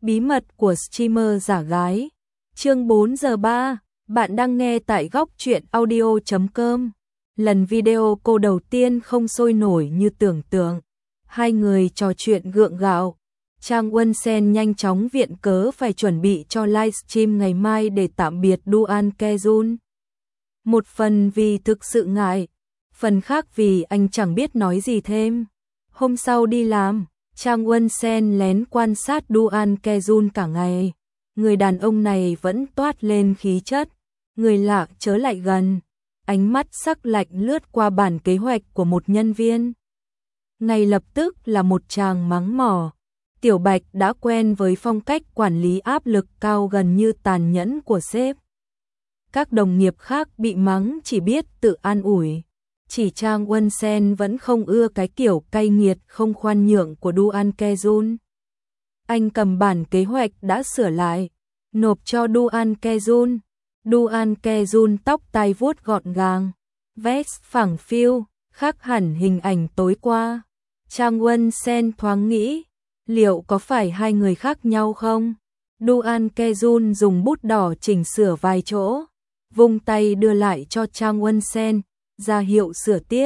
Bí mật của streamer giả gái. Chương 4 giờ 3, bạn đang nghe tại góc truyện audio.com. Lần video cô đầu tiên không sôi nổi như tưởng tượng. Hai người trò chuyện gượng gạo. Trang Won Sen nhanh chóng viện cớ phải chuẩn bị cho livestream ngày mai để tạm biệt Duan Kejun. Một phần vì thực sự ngại, phần khác vì anh chẳng biết nói gì thêm. Hôm sau đi làm, Trang Won Sen lén quan sát Duan Kejun cả ngày. Người đàn ông này vẫn toát lên khí chất. Người lạ chớ lại gần. Ánh mắt sắc lạnh lướt qua bản kế hoạch của một nhân viên. Ngay lập tức là một tràng mắng mỏ. Tiểu Bạch đã quen với phong cách quản lý áp lực cao gần như tàn nhẫn của sếp. Các đồng nghiệp khác bị mắng chỉ biết tự an ủi. Chỉ Trang Won Sen vẫn không ưa cái kiểu cay nghiệt không khoan nhượng của Duan Kejun. Anh cầm bản kế hoạch đã sửa lại, nộp cho Duan Kejun. Duan Kejun tóc tai vuốt gọn gàng, vest phẳng phiu, khác hẳn hình ảnh tối qua. Trang Won Sen thoáng nghĩ, liệu có phải hai người khác nhau không? Duan Kejun dùng bút đỏ chỉnh sửa vài chỗ, vung tay đưa lại cho Trang Won Sen, ra hiệu sửa tiếp.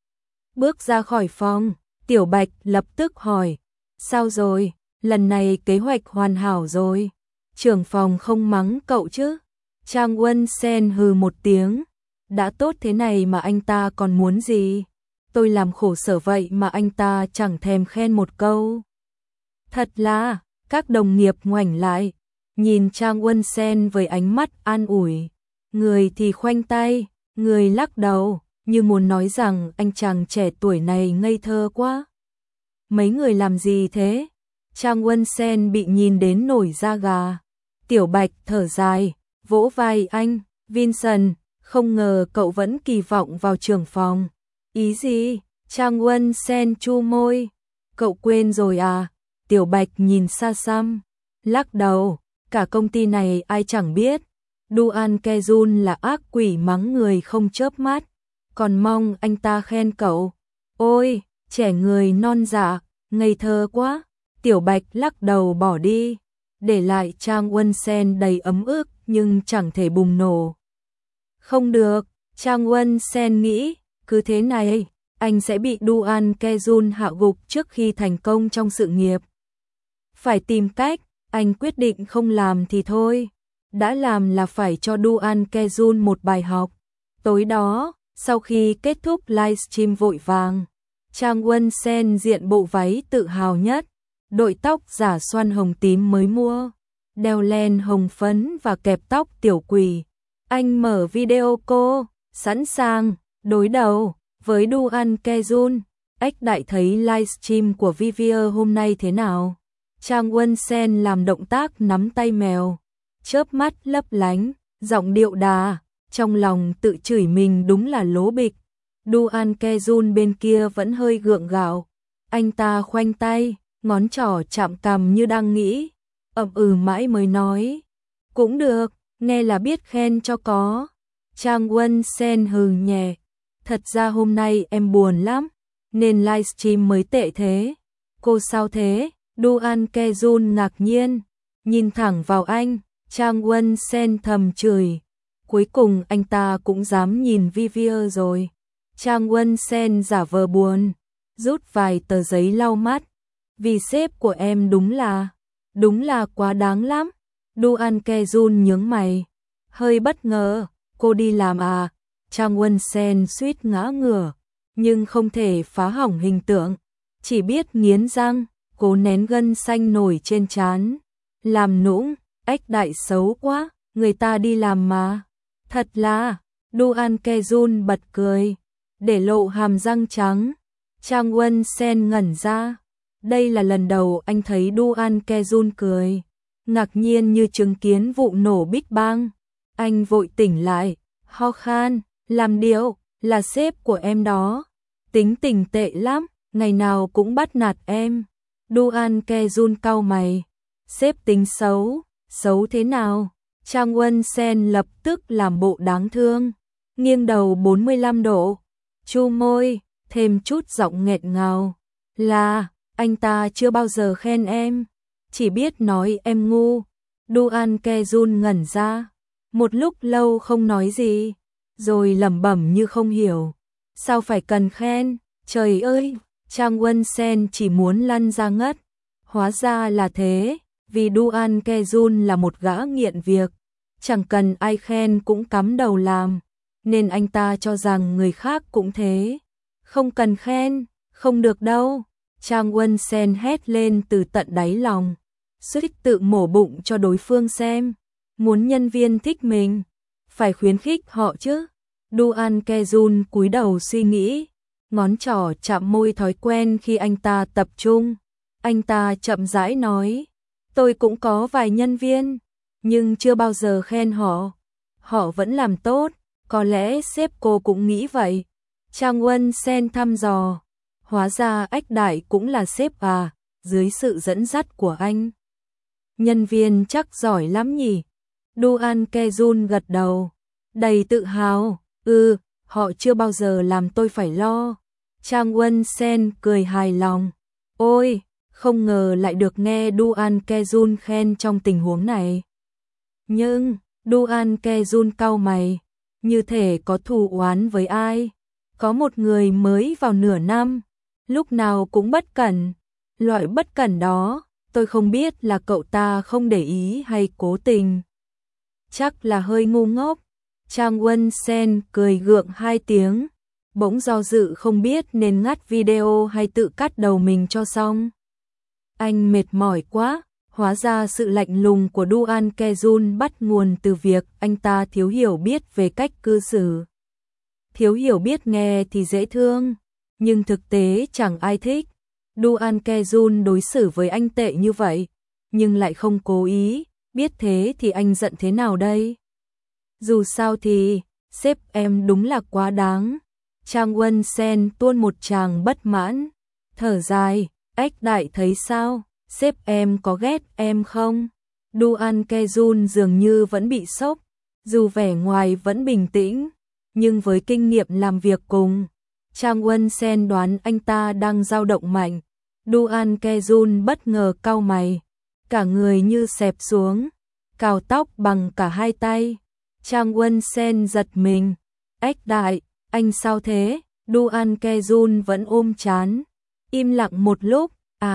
Bước ra khỏi phòng, Tiểu Bạch lập tức hỏi, sao rồi, lần này kế hoạch hoàn hảo rồi, trưởng phòng không mắng cậu chứ? Trang Won Sen hừ một tiếng, đã tốt thế này mà anh ta còn muốn gì? Tôi làm khổ sở vậy mà anh ta chẳng thèm khen một câu. Thật là, các đồng nghiệp ngoảnh lại, nhìn Trang Won Sen với ánh mắt an ủi. Người thì khoanh tay, người lắc đầu, như muốn nói rằng anh chàng trẻ tuổi này ngây thơ quá. Mấy người làm gì thế? Trang Won Sen bị nhìn đến nổi da gà. Tiểu Bạch thở dài, vỗ vai anh, Vincent, không ngờ cậu vẫn kỳ vọng vào trưởng phòng. Ý gì? Trang Won Sen chu môi. Cậu quên rồi à? Tiểu Bạch nhìn xa xăm, lắc đầu, cả công ty này ai chẳng biết. Duan Kejun là ác quỷ mắng người không chớp mắt, còn mong anh ta khen cậu. Ôi, trẻ người non dạ, ngây thơ quá. Tiểu Bạch lắc đầu bỏ đi, để lại Trang Won Sen đầy ấm ức nhưng chẳng thể bùng nổ. Không được, Trang Won Sen nghĩ, cứ thế này, anh sẽ bị Duan Kejun hạ gục trước khi thành công trong sự nghiệp. Phải tìm cách, anh quyết định không làm thì thôi. Đã làm là phải cho Duan Kejun một bài học. Tối đó, sau khi kết thúc livestream vội vàng, Trang Won Sen diện bộ váy tự hào nhất, đội tóc giả xoăn hồng tím mới mua, đeo len hồng phấn và kẹp tóc tiểu quỷ. Anh mở video cô, sẵn sàng, đối đầu với Duan Kejun. Ếch đại thấy livestream của Vivier hôm nay thế nào? Trang Won Sen làm động tác nắm tay mèo, chớp mắt lấp lánh, giọng điệu đà, trong lòng tự chửi mình đúng là lố bịch. Duan Kejun bên kia vẫn hơi gượng gạo, anh ta khoanh tay, ngón trỏ chạm cằm như đang nghĩ, mãi mới nói, cũng được, nghe là biết khen cho có. Trang Won Sen hừ nhẹ, thật ra hôm nay em buồn lắm, nên livestream mới tệ thế. Cô sao thế? Duan Kejun ngạc nhiên, nhìn thẳng vào anh. Trang Won Sen thầm chửi, cuối cùng anh ta cũng dám nhìn Vivier rồi. Trang Won Sen giả vờ buồn, rút vài tờ giấy lau mắt, vì sếp của em đúng là quá đáng lắm. Duan Kejun nhướng mày, hơi bất ngờ, cô đi làm à? Trang Won Sen suýt ngã ngửa, nhưng không thể phá hỏng hình tượng, chỉ biết nghiến răng, cố nén gân xanh nổi trên trán. Làm nũng, ếch đại xấu quá, người ta đi làm mà. Thật là, Duan Kejun bật cười, để lộ hàm răng trắng. Trang Won Sen ngẩn ra, đây là lần đầu anh thấy Duan Kejun cười, ngạc nhiên như chứng kiến vụ nổ Big Bang. Anh vội tỉnh lại, ho khan, làm điệu, là sếp của em đó, tính tình tệ lắm, ngày nào cũng bắt nạt em. Duan Kejun cau mày, sếp tính xấu. Xấu thế nào? Trang Won Sen lập tức làm bộ đáng thương, nghiêng đầu 45 độ, chu môi, thêm chút giọng nghẹn ngào, là, anh ta chưa bao giờ khen em. chỉ biết nói em ngu. Duan Kejun ngẩn ra, một lúc lâu không nói gì, rồi lẩm bẩm như không hiểu. Sao phải cần khen, trời ơi, Trang Won Sen chỉ muốn lăn ra ngất. Hóa ra là thế, vì Duan Kejun là một gã nghiện việc, chẳng cần ai khen cũng cắm đầu làm, nên anh ta cho rằng người khác cũng thế. Không cần khen, không được đâu. Trang Won Sen hét lên từ tận đáy lòng, suýt tự mổ bụng cho đối phương xem. Muốn nhân viên thích mình, phải khuyến khích họ chứ. Duan Kejun cúi đầu suy nghĩ, ngón trỏ chạm môi thói quen khi anh ta tập trung. Anh ta chậm rãi nói, tôi cũng có vài nhân viên, nhưng chưa bao giờ khen họ. Họ vẫn làm tốt, có lẽ sếp cô cũng nghĩ vậy. Trang Won Sen thăm dò, hóa ra Ách Đại cũng là sếp à, dưới sự dẫn dắt của anh. Nhân viên chắc giỏi lắm nhỉ? Duan Kejun gật đầu, đầy tự hào, họ chưa bao giờ làm tôi phải lo. Trang Won Sen cười hài lòng, ôi, không ngờ lại được nghe Duan Kejun khen trong tình huống này. Nhưng, Duan Kejun cau mày, như thể có thù oán với ai. Có một người mới vào nửa năm, lúc nào cũng bất cẩn. Loại bất cẩn đó, tôi không biết là cậu ta không để ý hay cố tình. Chắc là hơi ngu ngốc. Trang Won Sen cười gượng 2 tiếng, bỗng do dự không biết nên ngắt video hay tự cắt đầu mình cho xong. Anh mệt mỏi quá, hóa ra sự lạnh lùng của Duan Kejun bắt nguồn từ việc anh ta thiếu hiểu biết về cách cư xử. Thiếu hiểu biết nghe thì dễ thương, nhưng thực tế chẳng ai thích. Duan Kejun đối xử với anh tệ như vậy, nhưng lại không cố ý, biết thế thì anh giận thế nào đây? Dù sao thì, sếp em đúng là quá đáng. Trang Won Sen tuôn một tràng bất mãn, thở dài, Ách Đại thấy sao, sếp em có ghét em không? Duan Kejun dường như vẫn bị sốc, dù vẻ ngoài vẫn bình tĩnh, nhưng với kinh nghiệm làm việc cùng, Trang Won Sen đoán anh ta đang dao động mạnh. Duan Kejun bất ngờ cau mày, cả người như xẹp xuống, cào tóc bằng cả 2 tay. Trang Won Sen giật mình, Ách Đại, anh sao thế? Duan Kejun vẫn ôm trán, im lặng một lúc,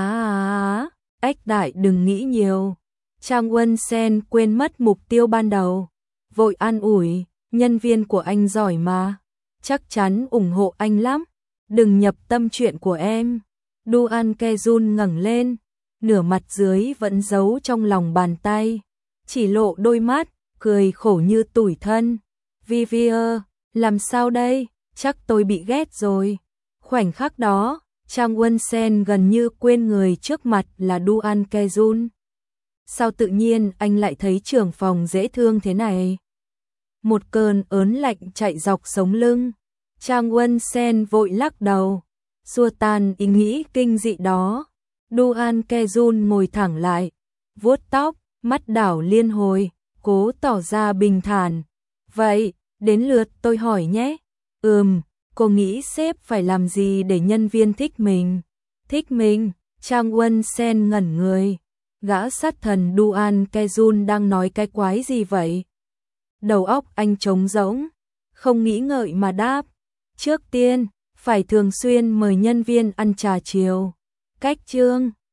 Ách Đại đừng nghĩ nhiều. Trang Won Sen quên mất mục tiêu ban đầu, vội an ủi, nhân viên của anh giỏi mà, chắc chắn ủng hộ anh lắm, đừng nhập tâm chuyện của em. Duan Kejun ngẩng lên, nửa mặt dưới vẫn giấu trong lòng bàn tay, chỉ lộ đôi mắt, cười khổ như tủi thân. Vivier, làm sao đây, chắc tôi bị ghét rồi. Khoảnh khắc đó, Trang Won Sen gần như quên người trước mặt là Duan Kejun. Sao tự nhiên anh lại thấy trưởng phòng dễ thương thế này? Một cơn ớn lạnh chạy dọc sống lưng. Trang Won Sen vội lắc đầu, xua tan ý nghĩ kinh dị đó. Duan Kejun ngồi thẳng lại, vuốt tóc, mắt đảo liên hồi, cố tỏ ra bình thản. Vậy, đến lượt tôi hỏi nhé. Cô nghĩ sếp phải làm gì để nhân viên thích mình? Thích mình? Trang Won Sen ngẩn người. Gã sát thần Duan Kejun đang nói cái quái gì vậy? Đầu óc anh trống rỗng, không nghĩ ngợi mà đáp. Trước tiên, phải thường xuyên mời nhân viên ăn trà chiều. Cách chương